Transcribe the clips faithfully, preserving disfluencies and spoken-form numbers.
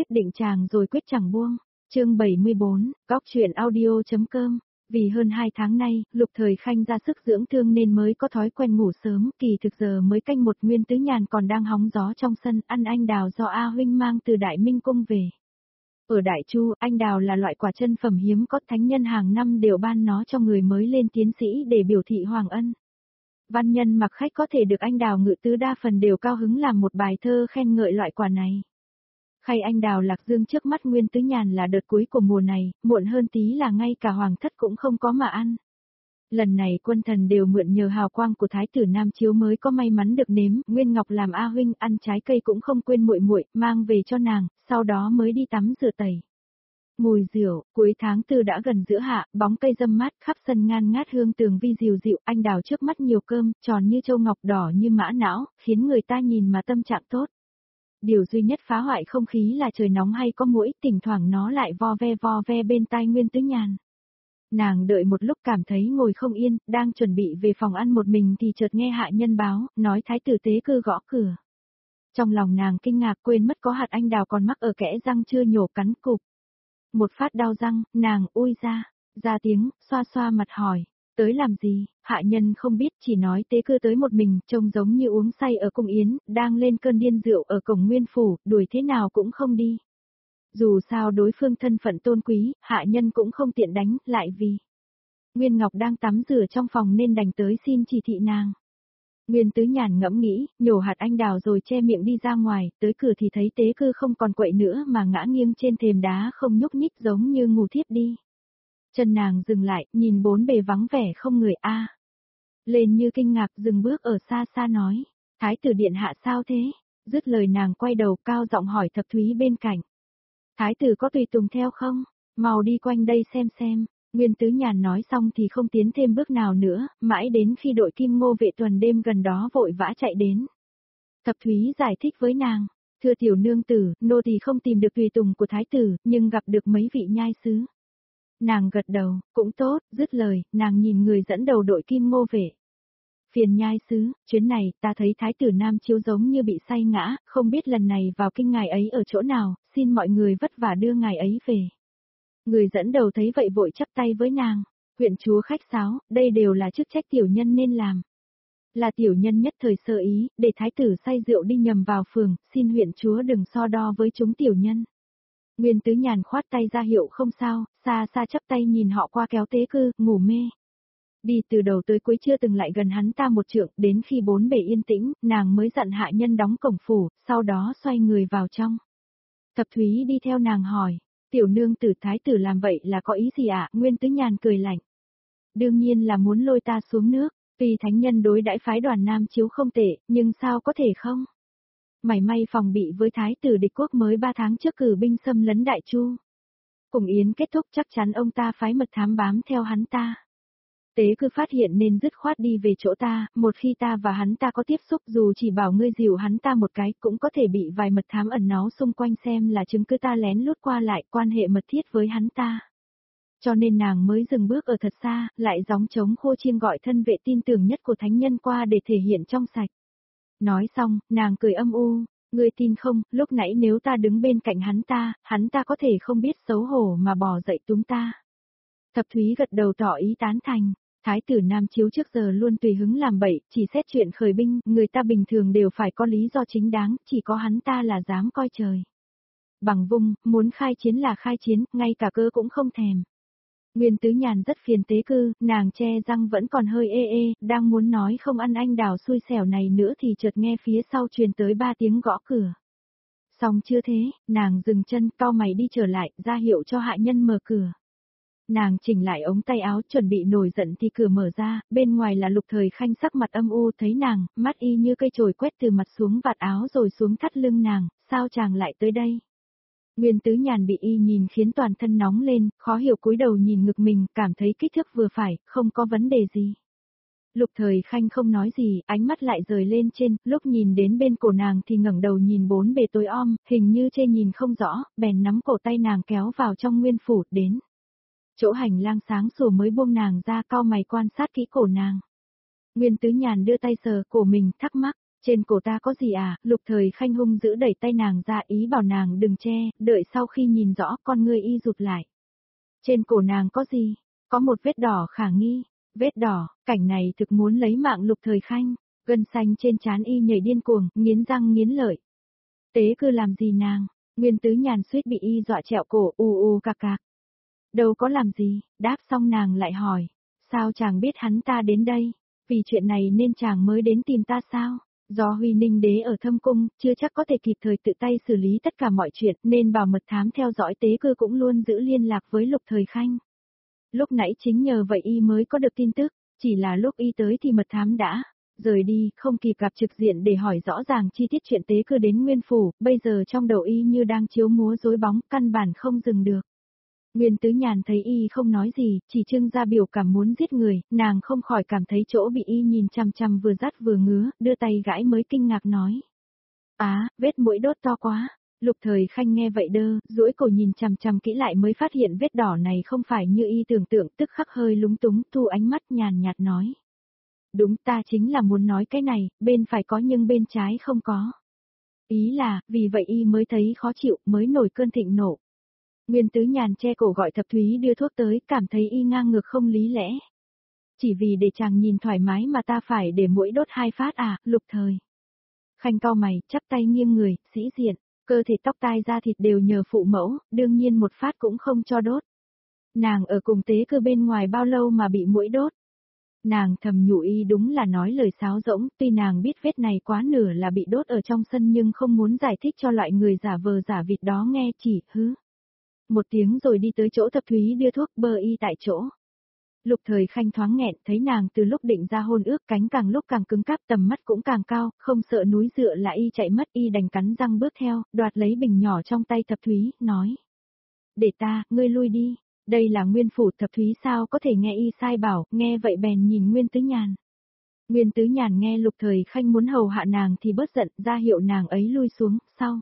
định chàng rồi quyết chẳng buông. Chương bảy mươi bốn, góc truyện audio.com. Vì hơn hai tháng nay, Lục Thời Khanh ra sức dưỡng thương nên mới có thói quen ngủ sớm, kỳ thực giờ mới canh một. Nguyên Tứ Nhàn còn đang hóng gió trong sân, ăn anh đào do A huynh mang từ Đại Minh cung về. Ở Đại Chu, anh đào là loại quả chân phẩm hiếm có, thánh nhân hàng năm đều ban nó cho người mới lên tiến sĩ để biểu thị hoàng ân. Văn nhân mặc khách có thể được anh đào ngự tứ đa phần đều cao hứng làm một bài thơ khen ngợi loại quả này. Khay anh đào lạc dương trước mắt Nguyên Tứ Nhàn là đợt cuối của mùa này, muộn hơn tí là ngay cả hoàng thất cũng không có mà ăn. Lần này quân thần đều mượn nhờ hào quang của thái tử Nam Chiếu mới có may mắn được nếm. Nguyên Ngọc làm A huynh ăn trái cây cũng không quên muội muội, mang về cho nàng, sau đó mới đi tắm rửa tẩy. Mùi rượu, cuối tháng tư đã gần giữa hạ, bóng cây râm mát, khắp sân ngan ngát hương tường vi dịu dịu, anh đào trước mắt nhiều cơm, tròn như châu ngọc, đỏ như mã não, khiến người ta nhìn mà tâm trạng tốt. Điều duy nhất phá hoại không khí là trời nóng hay có muỗi, thỉnh thoảng nó lại vo ve vo ve bên tai Nguyên Tứ Nhàn. Nàng đợi một lúc cảm thấy ngồi không yên, đang chuẩn bị về phòng ăn một mình thì chợt nghe hạ nhân báo, nói thái tử Tế Cư gõ cửa. Trong lòng nàng kinh ngạc, quên mất có hạt anh đào còn mắc ở kẽ răng chưa nhổ, cắn cụp. Một phát đau răng, nàng ui ra, ra tiếng, xoa xoa mặt hỏi, tới làm gì? Hạ nhân không biết, chỉ nói Tế Cư tới một mình, trông giống như uống say ở cung yến, đang lên cơn điên rượu ở cổng Nguyên phủ, đuổi thế nào cũng không đi. Dù sao đối phương thân phận tôn quý, hạ nhân cũng không tiện đánh, lại vì Nguyên Ngọc đang tắm rửa trong phòng nên đành tới xin chỉ thị nàng. Nguyên Tứ Nhàn ngẫm nghĩ, nhổ hạt anh đào rồi che miệng đi ra ngoài, tới cửa thì thấy Tế Cư không còn quậy nữa mà ngã nghiêng trên thềm đá không nhúc nhích giống như ngủ thiếp đi. Chân nàng dừng lại, nhìn bốn bề vắng vẻ không người a. À. Lên như kinh ngạc dừng bước ở xa xa nói, thái tử điện hạ sao thế? Dứt lời nàng quay đầu cao giọng hỏi Thập Thúy bên cạnh. Thái tử có tùy tùng theo không? Mau đi quanh đây xem xem. Nguyên Tứ Nhàn nói xong thì không tiến thêm bước nào nữa, mãi đến khi đội Kim Ngô vệ tuần đêm gần đó vội vã chạy đến. Thập Thúy giải thích với nàng, thưa tiểu nương tử, nô tỳ không tìm được tùy tùng của thái tử, nhưng gặp được mấy vị nhai sứ. Nàng gật đầu, cũng tốt, dứt lời, nàng nhìn người dẫn đầu đội Kim Ngô vệ. Phiền nhai sứ, chuyến này ta thấy thái tử Nam Chiếu giống như bị say ngã, không biết lần này vào kinh ngài ấy ở chỗ nào, xin mọi người vất vả đưa ngài ấy về. Người dẫn đầu thấy vậy vội chắp tay với nàng, huyện chúa khách sáo, đây đều là chức trách tiểu nhân nên làm. Là tiểu nhân nhất thời sơ ý, để thái tử say rượu đi nhầm vào phường, xin huyện chúa đừng so đo với chúng tiểu nhân. Nguyên Tứ Nhàn khoát tay ra hiệu không sao, xa xa chắp tay nhìn họ qua kéo Tế Cư, ngủ mê. Đi từ đầu tới cuối chưa từng lại gần hắn ta một trượng, đến khi bốn bề yên tĩnh, nàng mới dặn hạ nhân đóng cổng phủ, sau đó xoay người vào trong. Thập Thúy đi theo nàng hỏi, tiểu nương tử thái tử làm vậy là có ý gì ạ? À? Nguyên Tứ Nhàn cười lạnh. Đương nhiên là muốn lôi ta xuống nước, tuy thánh nhân đối đãi phái đoàn Nam Chiếu không tệ, nhưng sao có thể không? Mảy may phòng bị với thái tử địch quốc mới ba tháng trước cử binh xâm lấn Đại Chu. Cùng yến kết thúc chắc chắn ông ta phái mật thám bám theo hắn ta. Tế Cư phát hiện nên dứt khoát đi về chỗ ta, một khi ta và hắn ta có tiếp xúc dù chỉ bảo ngươi dìu hắn ta một cái cũng có thể bị vài mật thám ẩn náu xung quanh xem là chứng cứ ta lén lút qua lại quan hệ mật thiết với hắn ta. Cho nên nàng mới dừng bước ở thật xa, lại gióng trống khô chiên gọi thân vệ tin tưởng nhất của thánh nhân qua để thể hiện trong sạch. Nói xong, nàng cười âm u, ngươi tin không, lúc nãy nếu ta đứng bên cạnh hắn ta, hắn ta có thể không biết xấu hổ mà bỏ dậy túm ta. Thập Thúy gật đầu tỏ ý tán thành. Thái tử Nam Chiếu trước giờ luôn tùy hứng làm bậy, chỉ xét chuyện khởi binh, người ta bình thường đều phải có lý do chính đáng, chỉ có hắn ta là dám coi trời. Bằng vung, muốn khai chiến là khai chiến, ngay cả cơ cũng không thèm. Nguyên Tứ Nhàn rất phiền Tế Cư, nàng che răng vẫn còn hơi ê ê, đang muốn nói không ăn anh đào xui xẻo này nữa thì chợt nghe phía sau truyền tới ba tiếng gõ cửa. Xong chưa thế, nàng dừng chân, cau mày đi trở lại, ra hiệu cho hạ nhân mở cửa. Nàng chỉnh lại ống tay áo chuẩn bị nổi giận thì cửa mở ra, bên ngoài là Lục Thời Khanh sắc mặt âm u thấy nàng, mắt y như cây chổi quét từ mặt xuống vạt áo rồi xuống thắt lưng nàng, sao chàng lại tới đây? Nguyên Tứ Nhàn bị y nhìn khiến toàn thân nóng lên, khó hiểu cúi đầu nhìn ngực mình, cảm thấy kích thước vừa phải, không có vấn đề gì. Lục Thời Khanh không nói gì, ánh mắt lại rời lên trên, lúc nhìn đến bên cổ nàng thì ngẩng đầu nhìn bốn bề tối om, hình như chê nhìn không rõ, bèn nắm cổ tay nàng kéo vào trong nguyên phủ, đến. Chỗ hành lang sáng sủa mới buông nàng ra, cau mày quan sát kỹ cổ nàng. Nguyên Tứ Nhàn đưa tay sờ cổ mình, thắc mắc, Trên cổ ta có gì à? Lục Thời Khanh hung dữ đẩy tay nàng ra, ý bảo nàng đừng che, đợi sau khi nhìn rõ con ngươi y rụt lại. Trên cổ nàng có gì? Có một vết đỏ khả nghi. Vết đỏ, cảnh này thực muốn lấy mạng Lục Thời Khanh. Gân xanh trên trán y nhảy điên cuồng, nghiến răng nghiến lợi. Tế Cư làm gì nàng? Nguyên Tứ Nhàn suýt bị y dọa trẹo cổ, ù ù cạc cạc. Đâu có làm gì, đáp xong nàng lại hỏi. Sao chàng biết hắn ta đến đây? Vì chuyện này nên chàng mới đến tìm ta sao? Do Huy Ninh đế ở Thâm Cung, chưa chắc có thể kịp thời tự tay xử lý tất cả mọi chuyện, nên bảo mật thám theo dõi Tế Cư cũng luôn giữ liên lạc với Lục Thời Khanh. Lúc nãy chính nhờ vậy y mới có được tin tức, chỉ là lúc y tới thì mật thám đã rời đi, không kịp gặp trực diện để hỏi rõ ràng chi tiết chuyện Tế Cư đến Nguyên Phủ, bây giờ trong đầu y như đang chiếu múa rối bóng, căn bản không dừng được. Nguyên Tứ Nhàn thấy y không nói gì, chỉ trưng ra biểu cảm muốn giết người, nàng không khỏi cảm thấy chỗ bị y nhìn chằm chằm vừa rát vừa ngứa, đưa tay gãi mới kinh ngạc nói. Á, vết mũi đốt to quá. Lục Thời Khanh nghe vậy đơ, duỗi cổ nhìn chằm chằm kỹ lại mới phát hiện vết đỏ này không phải như y tưởng tượng, tức khắc hơi lúng túng, thu ánh mắt nhàn nhạt nói. Đúng, ta chính là muốn nói cái này, bên phải có nhưng bên trái không có. Ý là, vì vậy y mới thấy khó chịu, mới nổi cơn thịnh nộ. Nguyên Tứ Nhàn che cổ gọi Thập Thúy đưa thuốc tới, cảm thấy y ngang ngược không lý lẽ. Chỉ vì để chàng nhìn thoải mái mà ta phải để mũi đốt hai phát à, Lục Thời Khanh cau mày, chắp tay nghiêng người, sĩ diện, cơ thể tóc tai da thịt đều nhờ phụ mẫu, đương nhiên một phát cũng không cho đốt. Nàng ở cùng Tế Cư bên ngoài bao lâu mà bị mũi đốt. Nàng thầm nhủ y đúng là nói lời sáo rỗng, tuy nàng biết vết này quá nửa là bị đốt ở trong sân nhưng không muốn giải thích cho loại người giả vờ giả vịt đó nghe, chỉ hứ. Một tiếng rồi đi tới chỗ Thập Thúy đưa thuốc, bơ y tại chỗ. Lục Thời Khanh thoáng nghẹn, thấy nàng từ lúc định ra hôn ước cánh càng lúc càng cứng cáp, tầm mắt cũng càng cao, không sợ núi dựa là y chạy mất, y đành cắn răng bước theo, đoạt lấy bình nhỏ trong tay Thập Thúy, nói. Để ta, ngươi lui đi, đây là Nguyên Phủ. Thập Thúy sao có thể nghe y sai bảo, nghe vậy bèn nhìn Nguyên Tứ Nhàn. Nguyên Tứ Nhàn nghe Lục Thời Khanh muốn hầu hạ nàng thì bớt giận, ra hiệu nàng ấy lui xuống, sau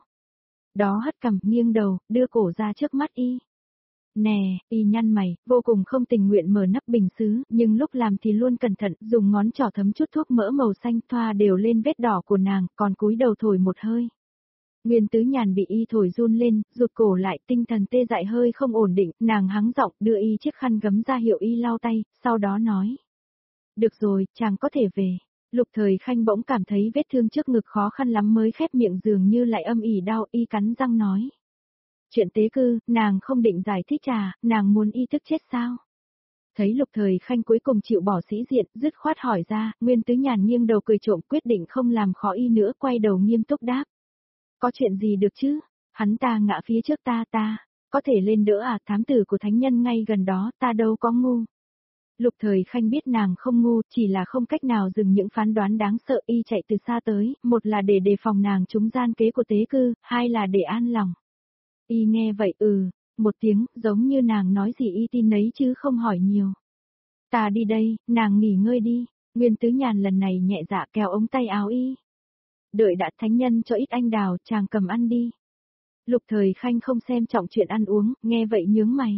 đó hất cằm, nghiêng đầu, đưa cổ ra trước mắt y. Nè, y nhăn mày, vô cùng không tình nguyện mở nắp bình sứ, nhưng lúc làm thì luôn cẩn thận, dùng ngón trỏ thấm chút thuốc mỡ màu xanh thoa đều lên vết đỏ của nàng, còn cúi đầu thổi một hơi. Nguyên Tứ Nhàn bị y thổi run lên, rụt cổ lại, tinh thần tê dại hơi không ổn định, nàng hắng giọng đưa y chiếc khăn gấm ra hiệu y lau tay, sau đó nói. Được rồi, chàng có thể về. Lục Thời Khanh bỗng cảm thấy vết thương trước ngực khó khăn lắm mới khép miệng, dường như lại âm ỉ đau, y cắn răng nói. Chuyện Tế Cư, nàng không định giải thích à, nàng muốn y tức chết sao? Thấy Lục Thời Khanh cuối cùng chịu bỏ sĩ diện, dứt khoát hỏi ra, Nguyên Tứ Nhàn nghiêng đầu cười trộm, quyết định không làm khó y nữa, quay đầu nghiêm túc đáp. Có chuyện gì được chứ? Hắn ta ngã phía trước ta ta, có thể lên đỡ à, thám tử của thánh nhân ngay gần đó, ta đâu có ngu. Lục Thời Khanh biết nàng không ngu, chỉ là không cách nào dừng những phán đoán đáng sợ, y chạy từ xa tới, một là để đề phòng nàng trúng gian kế của Tế Cư, hai là để an lòng. Y nghe vậy ừ, một tiếng, giống như nàng nói gì y tin nấy chứ không hỏi nhiều. Ta đi đây, nàng nghỉ ngơi đi. Nguyên Tứ Nhàn lần này nhẹ dạ kéo ống tay áo y. Đợi đã, thánh nhân cho ít anh đào, chàng cầm ăn đi. Lục Thời Khanh không xem trọng chuyện ăn uống, nghe vậy nhướng mày.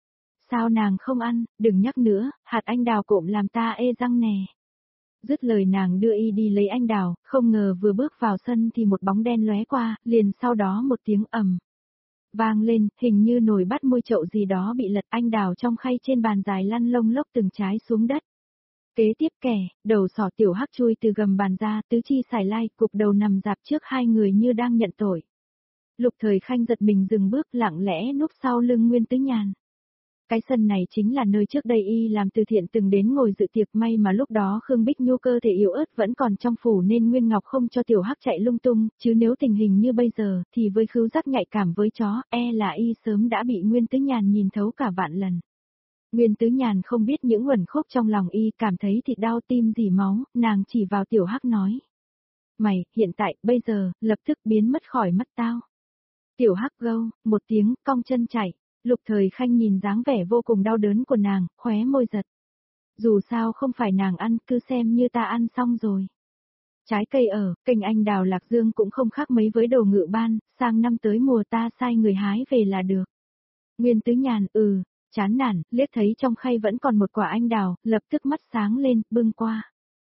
Sao nàng không ăn, đừng nhắc nữa, hạt anh đào cộm làm ta ê răng nè. Dứt lời nàng đưa y đi lấy anh đào, không ngờ vừa bước vào sân thì một bóng đen lóe qua, liền sau đó một tiếng ầm vang lên, hình như nồi bát môi chậu gì đó bị lật, anh đào trong khay trên bàn dài lăn lông lốc từng trái xuống đất. Kế tiếp kẻ, đầu sỏ tiểu hắc chui từ gầm bàn ra, tứ chi xài lai, cục đầu nằm dạp trước hai người như đang nhận tội. Lục Thời Khanh giật mình dừng bước, lặng lẽ núp sau lưng Nguyên Tứ Nhàn. Cái sân này chính là nơi trước đây y làm từ thiện từng đến ngồi dự tiệc, may mà lúc đó Khương Bích Nhu cơ thể yếu ớt vẫn còn trong phủ nên Nguyên Ngọc không cho tiểu hắc chạy lung tung, chứ nếu tình hình như bây giờ, thì với khứu giác nhạy cảm với chó, e là y sớm đã bị Nguyên Tứ Nhàn nhìn thấu cả vạn lần. Nguyên Tứ Nhàn không biết những uẩn khúc trong lòng y, cảm thấy thịt đau tim dỉ máu, nàng chỉ vào tiểu hắc nói. Mày, hiện tại, bây giờ, lập tức biến mất khỏi mắt tao. Tiểu hắc gâu, một tiếng, cong chân chạy. Lục Thời Khanh nhìn dáng vẻ vô cùng đau đớn của nàng, khóe môi giật. Dù sao không phải nàng ăn, cứ xem như ta ăn xong rồi. Trái cây ở, kênh anh đào Lạc Dương cũng không khác mấy với đồ ngự ban, sang năm tới mùa ta sai người hái về là được. Nguyên Tứ Nhàn, ừ, chán nản, liếc thấy trong khay vẫn còn một quả anh đào, lập tức mắt sáng lên, bưng qua.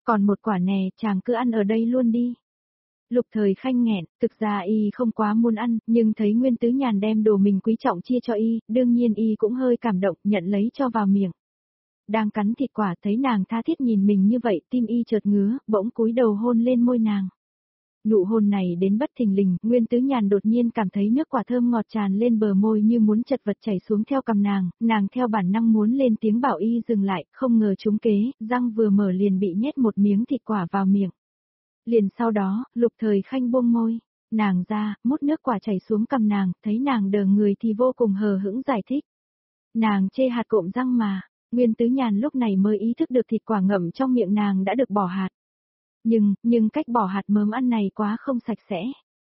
Còn một quả nè, chàng cứ ăn ở đây luôn đi. Lục Thời Khanh nghẹn, thực ra y không quá muốn ăn, nhưng thấy Nguyên Tứ Nhàn đem đồ mình quý trọng chia cho y, đương nhiên y cũng hơi cảm động, nhận lấy cho vào miệng. Đang cắn thịt quả thấy nàng tha thiết nhìn mình như vậy, tim y chợt ngứa, bỗng cúi đầu hôn lên môi nàng. Nụ hôn này đến bất thình lình, Nguyên Tứ Nhàn đột nhiên cảm thấy nước quả thơm ngọt tràn lên bờ môi như muốn chật vật chảy xuống theo cằm nàng, nàng theo bản năng muốn lên tiếng bảo y dừng lại, không ngờ trúng kế, răng vừa mở liền bị nhét một miếng thịt quả vào miệng. Liền sau đó, Lục Thời Khanh buông môi, nàng ra, mút nước quả chảy xuống cằm nàng, thấy nàng đờ người thì vô cùng hờ hững giải thích. Nàng chê hạt cộm răng mà, Nguyên Tứ Nhàn lúc này mới ý thức được thịt quả ngậm trong miệng nàng đã được bỏ hạt. Nhưng, nhưng cách bỏ hạt mớm ăn này quá không sạch sẽ.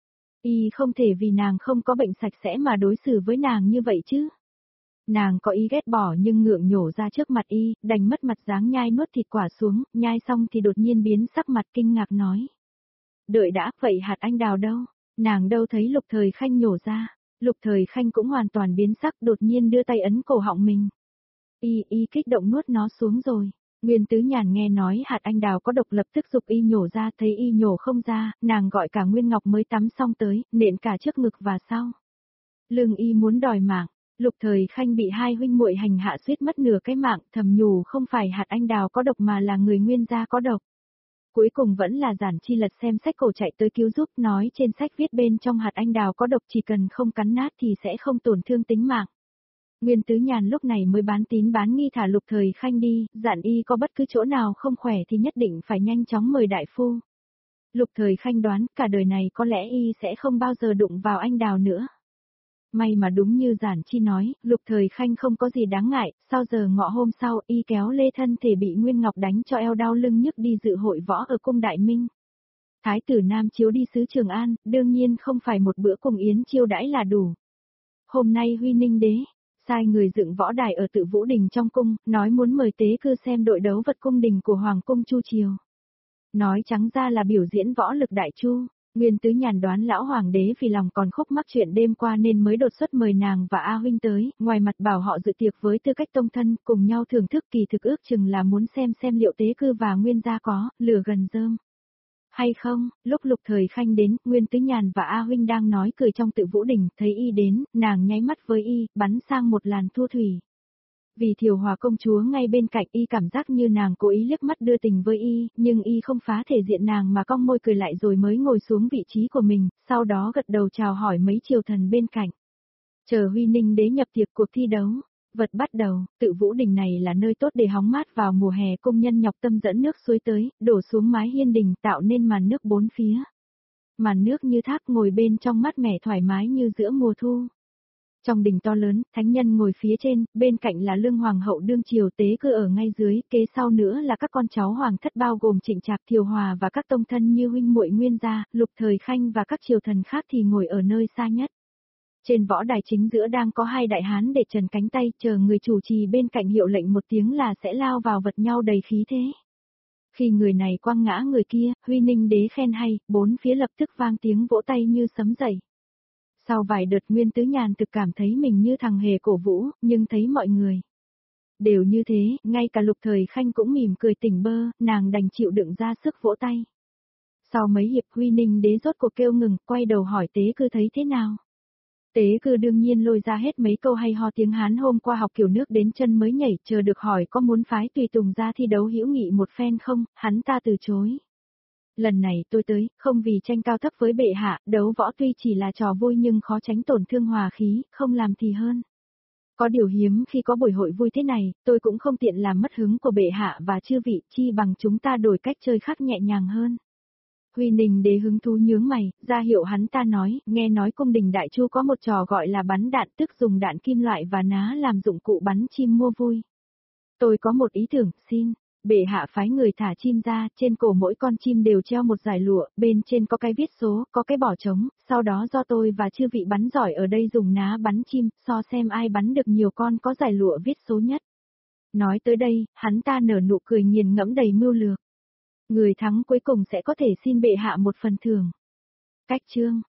Y không thể vì nàng không có bệnh sạch sẽ mà đối xử với nàng như vậy chứ. Nàng có ý ghét bỏ nhưng ngượng nhổ ra trước mặt y, đành mất mặt dáng nhai nuốt thịt quả xuống, nhai xong thì đột nhiên biến sắc mặt kinh ngạc nói. Đợi đã, vậy hạt anh đào đâu? Nàng đâu thấy Lục Thời Khanh nhổ ra. Lục Thời Khanh cũng hoàn toàn biến sắc, đột nhiên đưa tay ấn cổ họng mình. Y, y kích động nuốt nó xuống rồi. Nguyên Tứ Nhàn nghe nói hạt anh đào có độc lập tức giục y nhổ ra, thấy y nhổ không ra, nàng gọi cả Nguyên Ngọc mới tắm xong tới, nện cả trước ngực và sau. Lương y muốn đòi mạng, Lục Thời Khanh bị hai huynh muội hành hạ suýt mất nửa cái mạng, thầm nhủ không phải hạt anh đào có độc mà là người Nguyên gia có độc. Cuối cùng vẫn là Giản Chi lật xem sách cổ chạy tới cứu giúp, nói trên sách viết bên trong hạt anh đào có độc chỉ cần không cắn nát thì sẽ không tổn thương tính mạng. Nguyên Tứ Nhàn lúc này mới bán tín bán nghi thả Lục Thời Khanh đi, dặn y có bất cứ chỗ nào không khỏe thì nhất định phải nhanh chóng mời đại phu. Lục Thời Khanh đoán cả đời này có lẽ y sẽ không bao giờ đụng vào anh đào nữa. May mà đúng như Giản Chi nói, Lục Thời Khanh không có gì đáng ngại, sau giờ ngọ hôm sau y kéo lê thân thể bị Nguyên Ngọc đánh cho eo đau lưng nhức đi dự hội võ ở cung Đại Minh. Thái tử Nam Chiếu đi sứ Trường An, đương nhiên không phải một bữa cùng yến chiêu đãi là đủ. Hôm nay Huy Ninh đế sai người dựng võ đài ở Tự Vũ Đình trong cung, nói muốn mời tế cư xem đội đấu vật cung đình của Hoàng cung Chu Triều. Nói trắng ra là biểu diễn võ lực đại chu. Nguyên Tứ Nhàn đoán lão hoàng đế vì lòng còn khúc mắc chuyện đêm qua nên mới đột xuất mời nàng và A huynh tới, ngoài mặt bảo họ dự tiệc với tư cách tông thân, cùng nhau thưởng thức, kỳ thực ước chừng là muốn xem xem liệu tế cư và Nguyên gia có lửa gần rơm hay không. Lúc Lục Thời Khanh đến, Nguyên Tứ Nhàn và A huynh đang nói cười trong Tự Vũ Đình, thấy y đến, nàng nháy mắt với y, bắn sang một làn thu thủy. Vì Thiều Hòa công chúa ngay bên cạnh, y cảm giác như nàng cố ý liếc mắt đưa tình với y, nhưng y không phá thể diện nàng mà cong môi cười lại rồi mới ngồi xuống vị trí của mình, sau đó gật đầu chào hỏi mấy triều thần bên cạnh. Chờ Huy Ninh đế nhập tiệc, cuộc thi đấu vật bắt đầu. Tự Vũ Đình này là nơi tốt để hóng mát vào mùa hè, công nhân nhọc tâm dẫn nước suối tới, đổ xuống mái hiên đình tạo nên màn nước bốn phía. Màn nước như thác, ngồi bên trong mát mẻ thoải mái như giữa mùa thu. Trong đình to lớn, thánh nhân ngồi phía trên, bên cạnh là Lương Hoàng hậu đương triều, tế cư ở ngay dưới, kế sau nữa là các con cháu hoàng thất bao gồm Trịnh Trạc, Thiều Hòa và các tông thân như huynh muội Nguyên gia, Lục Thời Khanh và các triều thần khác thì ngồi ở nơi xa nhất. Trên võ đài chính giữa đang có hai đại hán để trần cánh tay, chờ người chủ trì bên cạnh hiệu lệnh một tiếng là sẽ lao vào vật nhau đầy khí thế. Khi người này quăng ngã người kia, Huy Ninh đế khen hay, bốn phía lập tức vang tiếng vỗ tay như sấm dậy. Sau vài đợt Nguyên Tứ Nhàn thực cảm thấy mình như thằng hề cổ vũ, nhưng thấy mọi người đều như thế, ngay cả Lục Thời Khanh cũng mỉm cười tỉnh bơ, nàng đành chịu đựng ra sức vỗ tay. Sau mấy hiệp Huy Ninh đế rốt cuộc kêu ngừng, quay đầu hỏi tế cư thấy thế nào. Tế cư đương nhiên lôi ra hết mấy câu hay ho tiếng Hán hôm qua học kiểu nước đến chân mới nhảy, chờ được hỏi có muốn phái tùy tùng ra thi đấu hữu nghị một phen không, hắn ta từ chối. Lần này tôi tới, không vì tranh cao thấp với bệ hạ, đấu võ tuy chỉ là trò vui nhưng khó tránh tổn thương hòa khí, không làm thì hơn. Có điều hiếm khi có buổi hội vui thế này, tôi cũng không tiện làm mất hứng của bệ hạ và chư vị, chi bằng chúng ta đổi cách chơi khác nhẹ nhàng hơn. Huy Ninh đế hứng thú nhướng mày, ra hiệu hắn ta nói, nghe nói cung đình Đại Chu có một trò gọi là bắn đạn, tức dùng đạn kim loại và ná làm dụng cụ bắn chim mua vui. Tôi có một ý tưởng, xin. Bệ hạ phái người thả chim ra, trên cổ mỗi con chim đều treo một dải lụa, bên trên có cái viết số, có cái bỏ trống, sau đó do tôi và chư vị bắn giỏi ở đây dùng ná bắn chim, so xem ai bắn được nhiều con có dải lụa viết số nhất. Nói tới đây, hắn ta nở nụ cười nghiền ngẫm đầy mưu lược. Người thắng cuối cùng sẽ có thể xin bệ hạ một phần thưởng. Cách chương